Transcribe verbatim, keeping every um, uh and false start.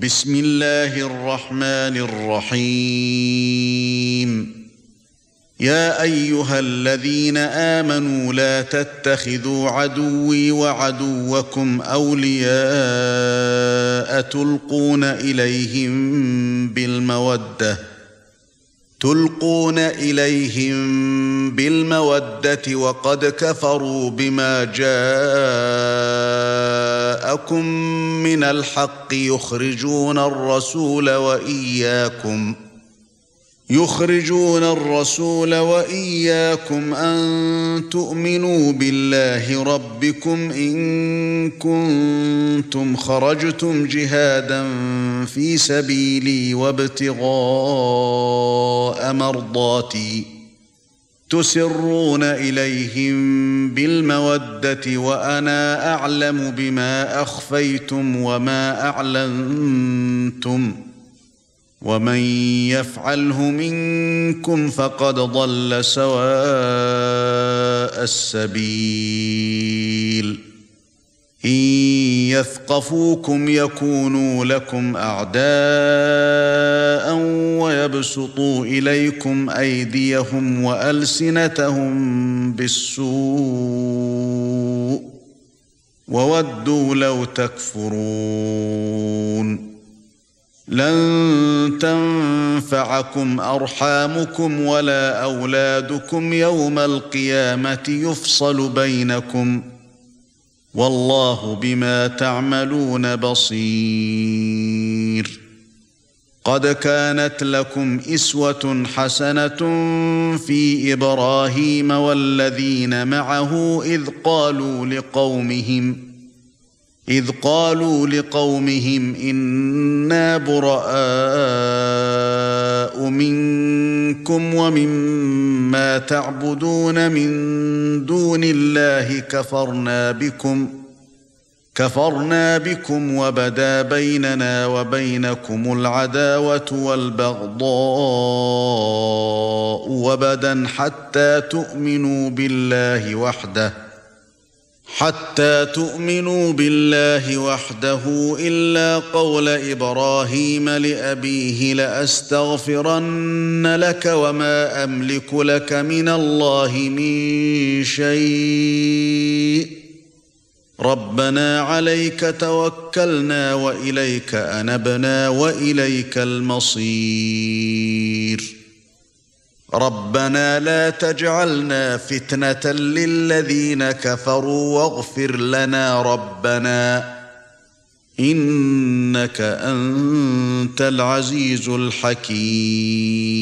بسم الله الرحمن الرحيم يا ايها الذين آمنوا لا تتخذوا عدوي وعدوكم اولياء تلقون اليهم بالموده تلقون اليهم بالموده وقد كفروا بما جاءكم من الحق يخرجون الرسول واياكم يخرجون الرسول واياكم ان تؤمنوا بالله ربكم ان كنتم خرجتم جهادا في سبيلي وابتغاء مرضاتي تسرون اليهم بالموده وانا اعلم بما اخفيتم وما اعلنتم ومن يفعله منكم فقد ضل سواء السبيل إن يثقفوكم يكونوا لكم أعداء ويبسطوا إليكم أيديهم وألسنتهم بالسوء وودوا لو تكفرون لن تنفعكم أرحامكم ولا أولادكم يوم القيامة يفصل بينكم والله بما تعملون بصير قد كانت لكم إسوة حسنة في إبراهيم والذين معه إذ قالوا لقومهم إذ قالوا لقومهم إنا براء منكم ومما تعبدون من دون الله كفرنا بكم كفرنا بكم وبدا بيننا وبينكم العداوة والبغضاء وبدا حتى تؤمنوا بالله وحده حتى تؤمنوا بالله وحده إلا قول إبراهيم لأبيه لأستغفرن لك وما أملك لك من الله من شيء ربنا عليك توكلنا وإليك أنبنا وإليك المصير ربنا لا تجعلنا فتنة للذين كفروا واغفر لنا ربنا إنك أنت العزيز الحكيم